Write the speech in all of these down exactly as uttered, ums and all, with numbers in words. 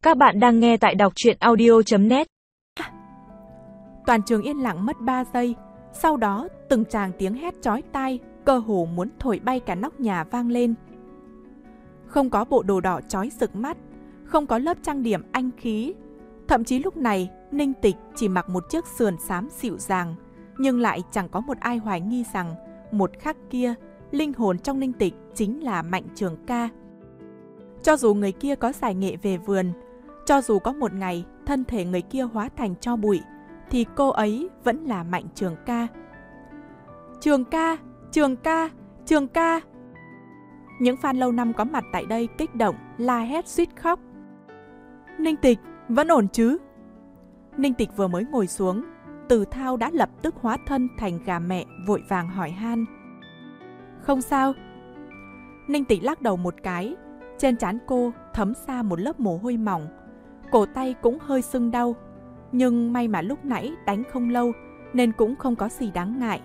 Các bạn đang nghe tại đọc truyện audio chấm net. Toàn trường yên lặng mất ba giây. Sau đó từng tràng tiếng hét chói tai, cơ hồ muốn thổi bay cả nóc nhà vang lên. Không có bộ đồ đỏ chói rực mắt, không có lớp trang điểm anh khí. Thậm chí lúc này Ninh Tịch chỉ mặc một chiếc sườn xám dịu dàng, nhưng lại chẳng có một ai hoài nghi rằng một khắc kia linh hồn trong Ninh Tịch chính là Mạnh Trường Ca. Cho dù người kia có giải nghệ về vườn, cho dù có một ngày thân thể người kia hóa thành tro bụi, thì cô ấy vẫn là Mạnh Trường Ca. Trường Ca, Trường Ca, Trường Ca. Những fan lâu năm có mặt tại đây kích động, la hét suýt khóc. Ninh Tịch, vẫn ổn chứ? Ninh Tịch vừa mới ngồi xuống, Từ Thao đã lập tức hóa thân thành gà mẹ, vội vàng hỏi han. Không sao. Ninh Tịch lắc đầu một cái, trên trán cô thấm ra một lớp mồ hôi mỏng, cổ tay cũng hơi sưng đau, nhưng may mà lúc nãy đánh không lâu nên cũng không có gì đáng ngại.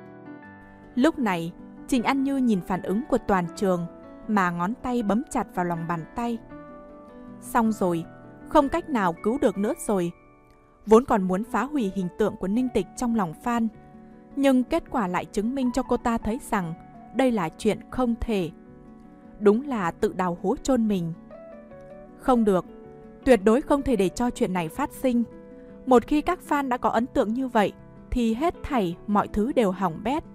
Lúc này, Trình An Như nhìn phản ứng của toàn trường mà ngón tay bấm chặt vào lòng bàn tay. Xong rồi, không cách nào cứu được nữa rồi. Vốn còn muốn phá hủy hình tượng của Ninh Tịch trong lòng fan, nhưng kết quả lại chứng minh cho cô ta thấy rằng đây là chuyện không thể. Đúng là tự đào hố chôn mình. Không được, tuyệt đối không thể để cho chuyện này phát sinh. Một khi các fan đã có ấn tượng như vậy thì hết thảy mọi thứ đều hỏng bét.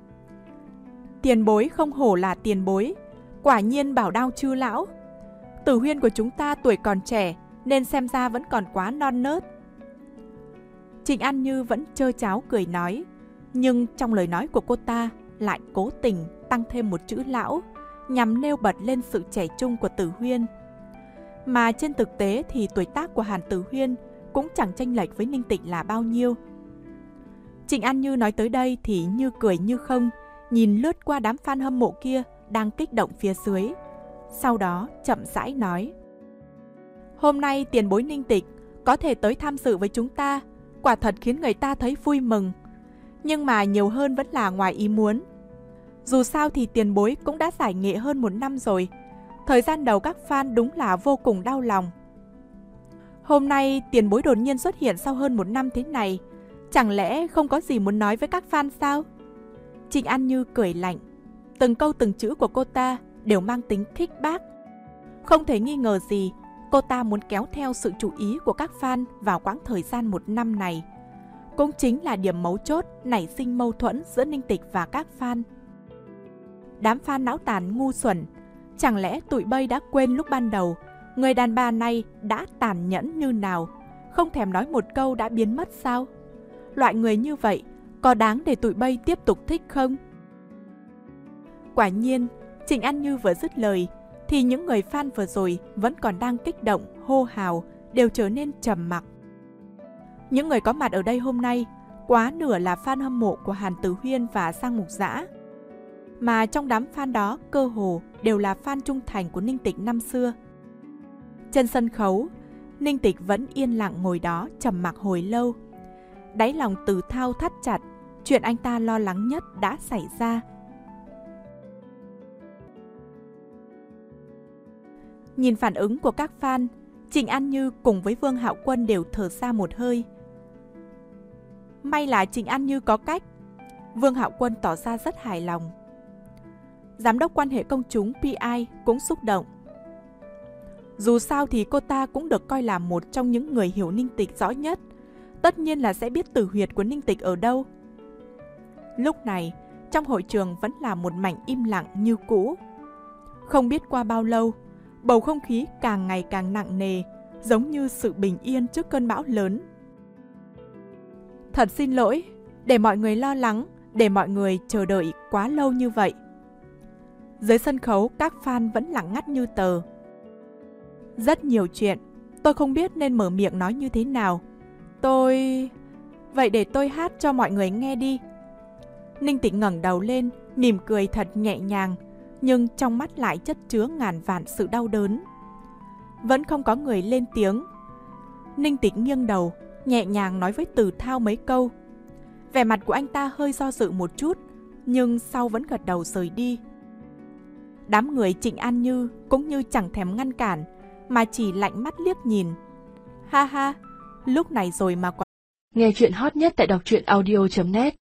Tiền bối không hổ là tiền bối, quả nhiên bảo đao chư lão. Tử Huyên của chúng ta tuổi còn trẻ nên xem ra vẫn còn quá non nớt. Trình An Như vẫn trơ cháo cười nói, nhưng trong lời nói của cô ta lại cố tình tăng thêm một chữ lão, nhằm nêu bật lên sự trẻ trung của Tử Huyên. Mà trên thực tế thì tuổi tác của Hàn Tử Huyên cũng chẳng chênh lệch với Ninh Tịch là bao nhiêu. Trình An Như nói tới đây thì như cười như không, nhìn lướt qua đám fan hâm mộ kia đang kích động phía dưới. Sau đó chậm rãi nói, hôm nay tiền bối Ninh Tịch có thể tới tham dự với chúng ta, quả thật khiến người ta thấy vui mừng. Nhưng mà nhiều hơn vẫn là ngoài ý muốn. Dù sao thì tiền bối cũng đã giải nghệ hơn một năm rồi. Thời gian đầu các fan đúng là vô cùng đau lòng. Hôm nay tiền bối đột nhiên xuất hiện sau hơn một năm thế này, chẳng lẽ không có gì muốn nói với các fan sao? Trình An Như cười lạnh. Từng câu từng chữ của cô ta đều mang tính khích bác. Không thể nghi ngờ gì, cô ta muốn kéo theo sự chú ý của các fan vào quãng thời gian một năm này. Cũng chính là điểm mấu chốt nảy sinh mâu thuẫn giữa Ninh Tịch và các fan. Đám fan não tàn ngu xuẩn, chẳng lẽ tụi bay đã quên lúc ban đầu người đàn bà này đã tàn nhẫn như nào, không thèm nói một câu đã biến mất sao? Loại người như vậy có đáng để tụi bay tiếp tục thích không? Quả nhiên, Trình An Như vừa dứt lời thì những người fan vừa rồi vẫn còn đang kích động, hô hào đều trở nên trầm mặc. Những người có mặt ở đây hôm nay quá nửa là fan hâm mộ của Hàn Tử Huyên và Giang Mục Dã. Mà trong đám fan đó cơ hồ đều là fan trung thành của Ninh Tịch năm xưa. Trên sân khấu, Ninh Tịch vẫn yên lặng ngồi đó trầm mặc hồi lâu. Đáy lòng Từ Thao thắt chặt, chuyện anh ta lo lắng nhất đã xảy ra. Nhìn phản ứng của các fan, Trình An Như cùng với Vương Hạo Quân đều thở ra một hơi. May là Trình An Như có cách. Vương Hạo Quân tỏ ra rất hài lòng. Giám đốc quan hệ công chúng pê i cũng xúc động. Dù sao thì cô ta cũng được coi là một trong những người hiểu Ninh Tịch rõ nhất, tất nhiên là sẽ biết tử huyệt của Ninh Tịch ở đâu. Lúc này, trong hội trường vẫn là một mảnh im lặng như cũ. Không biết qua bao lâu, bầu không khí càng ngày càng nặng nề, giống như sự bình yên trước cơn bão lớn. Thật xin lỗi, để mọi người lo lắng, để mọi người chờ đợi quá lâu như vậy. Dưới sân khấu, các fan vẫn lặng ngắt như tờ. Rất nhiều chuyện, tôi không biết nên mở miệng nói như thế nào. Tôi... Vậy để tôi hát cho mọi người nghe đi. Ninh Tịch ngẩng đầu lên, mỉm cười thật nhẹ nhàng, nhưng trong mắt lại chất chứa ngàn vạn sự đau đớn. Vẫn không có người lên tiếng. Ninh Tịch nghiêng đầu, nhẹ nhàng nói với Từ Thao mấy câu. Vẻ mặt của anh ta hơi do dự một chút, nhưng sau vẫn gật đầu rời đi. Đám người Trình An Như cũng như chẳng thèm ngăn cản, mà chỉ lạnh mắt liếc nhìn. Ha ha, lúc này rồi mà còn... Nghe chuyện hot nhất tại đọc truyện audio chấm net.